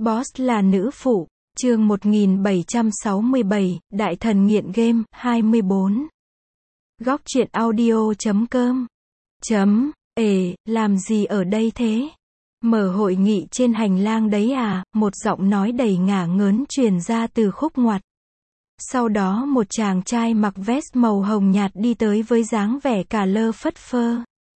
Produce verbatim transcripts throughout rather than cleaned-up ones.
Boss là nữ phụ. Chương một nghìn bảy trăm sáu mươi bảy, Đại thần nghiện game, hai mươi bốn. Góc truyện audio chấm com. Chấm, ề, làm gì ở đây thế? Mở hội nghị trên hành lang đấy à? Một giọng nói đầy ngả ngớn truyền ra từ khúc ngoặt. Sau đó một chàng trai mặc vest màu hồng nhạt đi tới với dáng vẻ cả lơ phất phơ.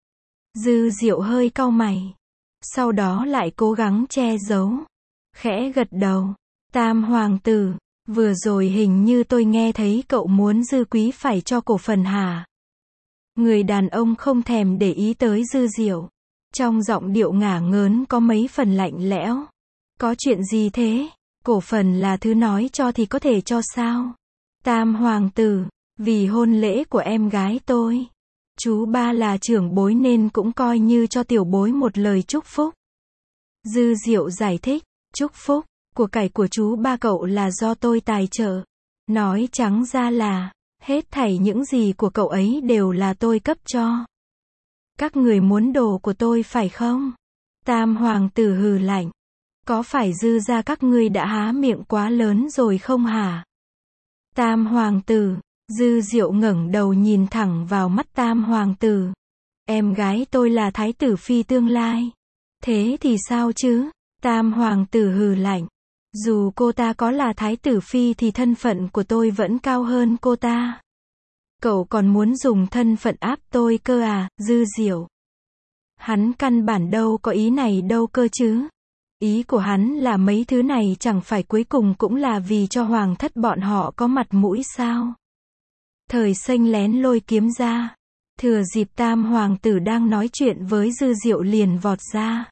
Dư Diệu hơi cau mày. Sau đó lại cố gắng che giấu. Khẽ gật đầu. Tam hoàng tử, vừa rồi hình như tôi nghe thấy cậu muốn Dư Quý phải cho cổ phần hả? Người đàn ông không thèm để ý tới Dư Diệu. Trong giọng điệu ngả ngớn có mấy phần lạnh lẽo. Có chuyện gì thế? Cổ phần là thứ nói cho thì có thể cho sao? Tam hoàng tử, vì hôn lễ của em gái tôi. Chú ba là trưởng bối nên cũng coi như cho tiểu bối một lời chúc phúc. Dư Diệu giải thích, chúc phúc, của cải của chú ba cậu là do tôi tài trợ. Nói trắng ra là, hết thảy những gì của cậu ấy đều là tôi cấp cho. Các người muốn đồ của tôi phải không? Tam hoàng tử hừ lạnh. Có phải Dư gia các ngươi đã há miệng quá lớn rồi không hả? Tam hoàng tử, Dư Diệu ngẩng đầu nhìn thẳng vào mắt tam hoàng tử. Em gái tôi là thái tử phi tương lai. Thế thì sao chứ? Tam hoàng tử hừ lạnh. Dù cô ta có là thái tử phi thì thân phận của tôi vẫn cao hơn cô ta. Cậu còn muốn dùng thân phận áp tôi cơ à, Dư Diệu? Hắn căn bản đâu có ý này đâu cơ chứ. Ý của hắn là mấy thứ này chẳng phải cuối cùng cũng là vì cho hoàng thất bọn họ có mặt mũi sao? Thời Xanh lén lôi kiếm ra. Thừa dịp tam hoàng tử đang nói chuyện với Dư Diệu liền vọt ra.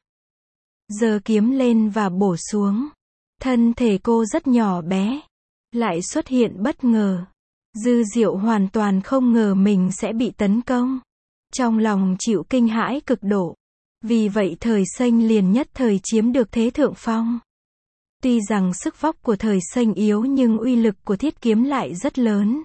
Giơ kiếm lên và bổ xuống. Thân thể cô rất nhỏ bé. Lại xuất hiện bất ngờ. Dư Diệu hoàn toàn không ngờ mình sẽ bị tấn công. Trong lòng chịu kinh hãi cực độ. Vì vậy Thời Xanh liền nhất thời chiếm được thế thượng phong. Tuy rằng sức vóc của Thời Xanh yếu nhưng uy lực của thiết kiếm lại rất lớn.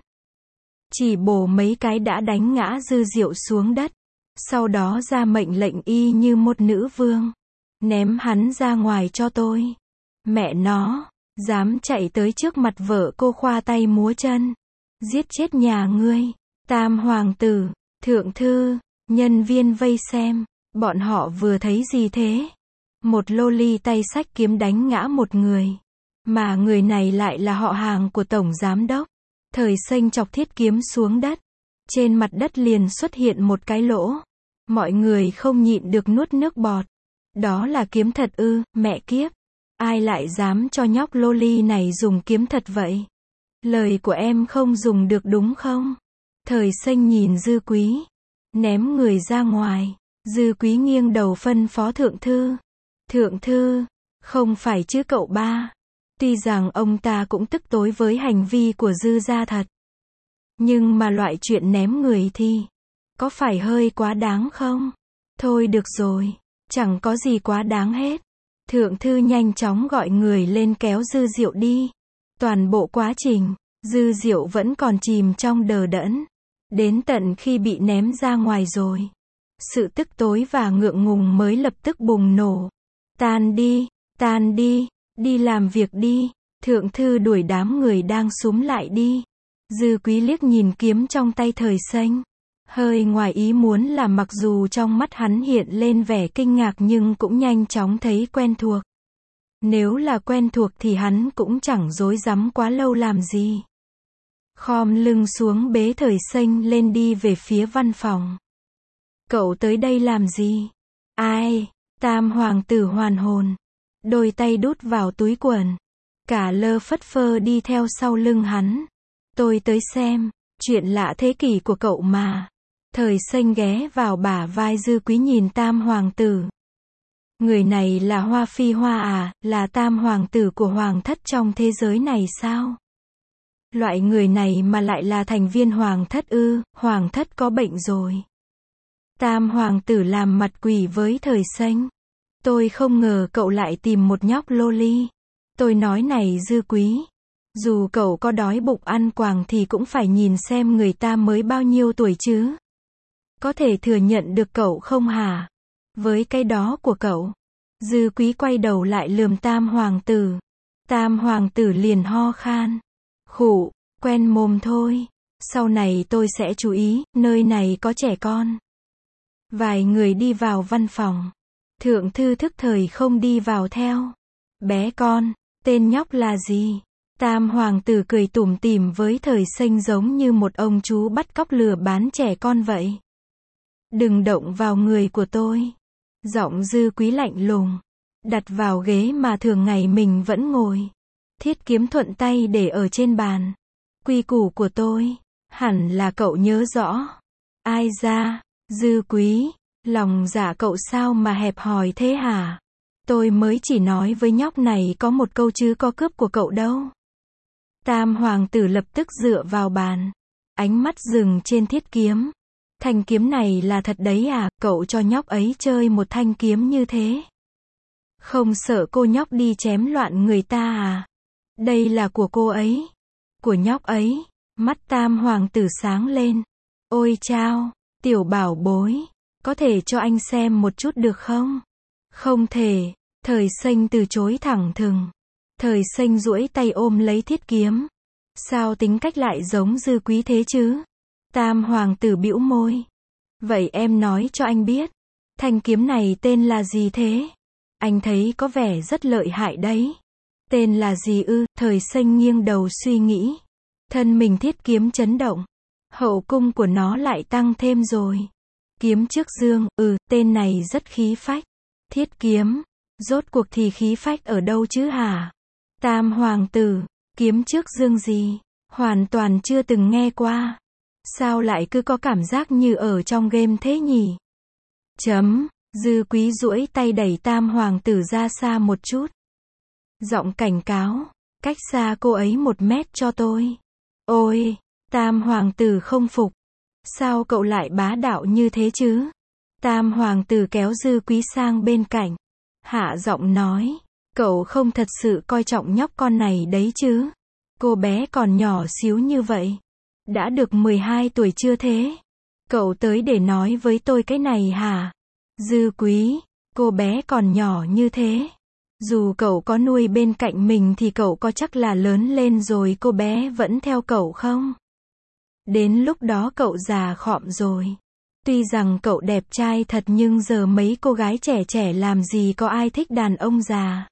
Chỉ bổ mấy cái đã đánh ngã Dư Diệu xuống đất. Sau đó ra mệnh lệnh y như một nữ vương. Ném hắn ra ngoài cho tôi. Mẹ nó, dám chạy tới trước mặt vợ cô khoa tay múa chân. Giết chết nhà ngươi. Tam hoàng tử, thượng thư, nhân viên vây xem. Bọn họ vừa thấy gì thế? Một loli tay xách kiếm đánh ngã một người. Mà người này lại là họ hàng của tổng giám đốc. Thời Xanh chọc thiết kiếm xuống đất. Trên mặt đất liền xuất hiện một cái lỗ. Mọi người không nhịn được nuốt nước bọt. Đó là kiếm thật ư, mẹ kiếp. Ai lại dám cho nhóc loli này dùng kiếm thật vậy? Lời của em không dùng được đúng không? Thời Xanh nhìn Dư Quý. Ném người ra ngoài. Dư Quý nghiêng đầu phân phó thượng thư. Thượng thư, không phải chứ cậu ba. Tuy rằng ông ta cũng tức tối với hành vi của Dư gia thật. Nhưng mà loại chuyện ném người thì, có phải hơi quá đáng không? Thôi được rồi, chẳng có gì quá đáng hết. Thượng thư nhanh chóng gọi người lên kéo Dư Diệu đi. Toàn bộ quá trình, Dư Diệu vẫn còn chìm trong đờ đẫn. Đến tận khi bị ném ra ngoài rồi. Sự tức tối và ngượng ngùng mới lập tức bùng nổ. Tan đi, tan đi, đi làm việc đi. Thượng thư đuổi đám người đang xúm lại đi. Dư Quý liếc nhìn kiếm trong tay Thời Xanh. Hơi ngoài ý muốn là mặc dù trong mắt hắn hiện lên vẻ kinh ngạc nhưng cũng nhanh chóng thấy quen thuộc. Nếu là quen thuộc thì hắn cũng chẳng rối rắm quá lâu làm gì. Khom lưng xuống bế Thời Xanh lên đi về phía văn phòng. Cậu tới đây làm gì? Ai? Tam hoàng tử hoàn hồn. Đôi tay đút vào túi quần. Cả lơ phất phơ đi theo sau lưng hắn. Tôi tới xem. Chuyện lạ thế kỷ của cậu mà. Thời Xanh ghé vào bả vai Dư Quý nhìn tam hoàng tử. Người này là Hoa Phi Hoa à? Là tam hoàng tử của hoàng thất trong thế giới này sao? Loại người này mà lại là thành viên hoàng thất ư? Hoàng thất có bệnh rồi. Tam hoàng tử làm mặt quỷ với Thời Xanh. Tôi không ngờ cậu lại tìm một nhóc loli. Tôi nói này Dư Quý. Dù cậu có đói bụng ăn quàng thì cũng phải nhìn xem người ta mới bao nhiêu tuổi chứ. Có thể thừa nhận được cậu không hả? Với cái đó của cậu, Dư Quý quay đầu lại lườm Tam hoàng tử. Tam hoàng tử liền ho khan. Khụ, quen mồm thôi. Sau này tôi sẽ chú ý, nơi này có trẻ con. Vài người đi vào văn phòng. Thượng thư thức thời không đi vào theo. Bé con, tên nhóc là gì? Tam hoàng tử cười tủm tỉm với Thời Xanh giống như một ông chú bắt cóc lừa bán trẻ con vậy. Đừng động vào người của tôi. Giọng Dư Quý lạnh lùng. Đặt vào ghế mà thường ngày mình vẫn ngồi. Thiết kiếm thuận tay để ở trên bàn. Quy củ của tôi, hẳn là cậu nhớ rõ. Ai ra, Dư Quý, lòng dạ cậu sao mà hẹp hòi thế hả? Tôi mới chỉ nói với nhóc này có một câu chứ có cướp của cậu đâu. Tam hoàng tử lập tức dựa vào bàn. Ánh mắt dừng trên thiết kiếm. Thanh kiếm này là thật đấy à, cậu cho nhóc ấy chơi một thanh kiếm như thế. Không sợ cô nhóc đi chém loạn người ta à? Đây là của cô ấy. Của nhóc ấy. Mắt Tam hoàng tử sáng lên. Ôi chao, tiểu bảo bối. Có thể cho anh xem một chút được không? Không thể. Thời Xanh từ chối thẳng thừng. Thời Xanh duỗi tay ôm lấy thiết kiếm. Sao tính cách lại giống Dư Quý thế chứ? Tam hoàng tử bĩu môi. Vậy em nói cho anh biết. Thanh kiếm này tên là gì thế? Anh thấy có vẻ rất lợi hại đấy. Tên là gì ư? Thời Xanh nghiêng đầu suy nghĩ. Thân mình thiết kiếm chấn động. Hậu cung của nó lại tăng thêm rồi. Kiếm trước dương, ừ, tên này rất khí phách. Thiết kiếm. Rốt cuộc thì khí phách ở đâu chứ hả? Tam hoàng tử, kiếm trước dương gì? Hoàn toàn chưa từng nghe qua. Sao lại cứ có cảm giác như ở trong game thế nhỉ? Chấm, Dư Quý duỗi tay đẩy Tam hoàng tử ra xa một chút. Giọng cảnh cáo, cách xa cô ấy một mét cho tôi. Ôi, Tam hoàng tử không phục. Sao cậu lại bá đạo như thế chứ? Tam hoàng tử kéo Dư Quý sang bên cạnh. Hạ giọng nói, cậu không thật sự coi trọng nhóc con này đấy chứ? Cô bé còn nhỏ xíu như vậy. Đã được mười hai tuổi chưa thế? Cậu tới để nói với tôi cái này hả? Dư Quý, cô bé còn nhỏ như thế. Dù cậu có nuôi bên cạnh mình thì cậu có chắc là lớn lên rồi cô bé vẫn theo cậu không? Đến lúc đó cậu già khọm rồi. Tuy rằng cậu đẹp trai thật nhưng giờ mấy cô gái trẻ trẻ làm gì có ai thích đàn ông già.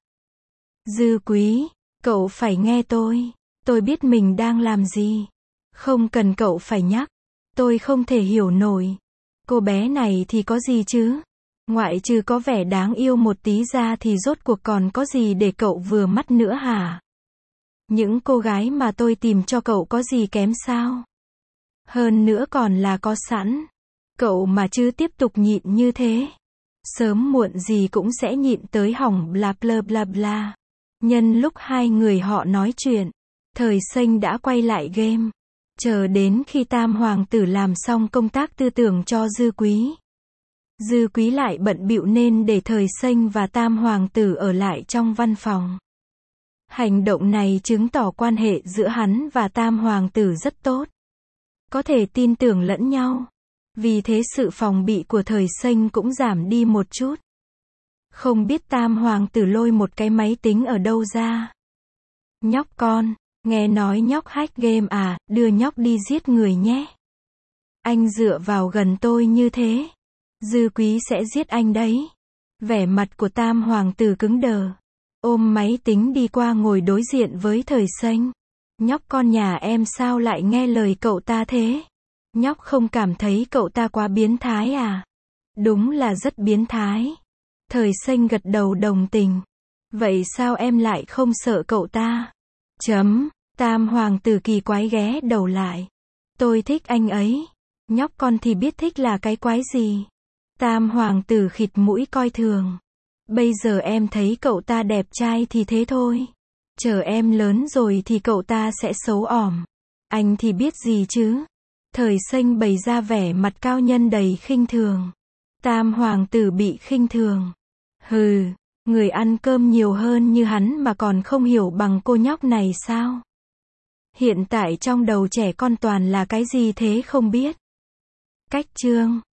Dư Quý, cậu phải nghe tôi. Tôi biết mình đang làm gì. Không cần cậu phải nhắc. Tôi không thể hiểu nổi. Cô bé này thì có gì chứ? Ngoại trừ có vẻ đáng yêu một tí ra thì rốt cuộc còn có gì để cậu vừa mắt nữa hả? Những cô gái mà tôi tìm cho cậu có gì kém sao? Hơn nữa còn là có sẵn. Cậu mà chứ tiếp tục nhịn như thế. Sớm muộn gì cũng sẽ nhịn tới hỏng bla bla bla bla. Nhân lúc hai người họ nói chuyện, Thời Xanh đã quay lại game. Chờ đến khi Tam hoàng tử làm xong công tác tư tưởng cho Dư Quý. Dư Quý lại bận bịu nên để Thời Xanh và Tam hoàng tử ở lại trong văn phòng. Hành động này chứng tỏ quan hệ giữa hắn và Tam hoàng tử rất tốt. Có thể tin tưởng lẫn nhau. Vì thế sự phòng bị của Thời Xanh cũng giảm đi một chút. Không biết Tam hoàng tử lôi một cái máy tính ở đâu ra. Nhóc con, nghe nói nhóc hack game à, đưa nhóc đi giết người nhé. Anh dựa vào gần tôi như thế. Dư Quý sẽ giết anh đấy. Vẻ mặt của Tam hoàng tử cứng đờ. Ôm máy tính đi qua ngồi đối diện với Thời Xanh. Nhóc con nhà em sao lại nghe lời cậu ta thế? Nhóc không cảm thấy cậu ta quá biến thái à? Đúng là rất biến thái. Thời Xanh gật đầu đồng tình. Vậy sao em lại không sợ cậu ta? Chấm, Tam hoàng tử kỳ quái ghé đầu lại. Tôi thích anh ấy. Nhóc con thì biết thích là cái quái gì? Tam hoàng tử khịt mũi coi thường. Bây giờ em thấy cậu ta đẹp trai thì thế thôi. Chờ em lớn rồi thì cậu ta sẽ xấu ỏm. Anh thì biết gì chứ? Thời Xanh bày ra vẻ mặt cao nhân đầy khinh thường. Tam hoàng tử bị khinh thường. Hừ, người ăn cơm nhiều hơn như hắn mà còn không hiểu bằng cô nhóc này sao? Hiện tại trong đầu trẻ con toàn là cái gì thế không biết? Cách chương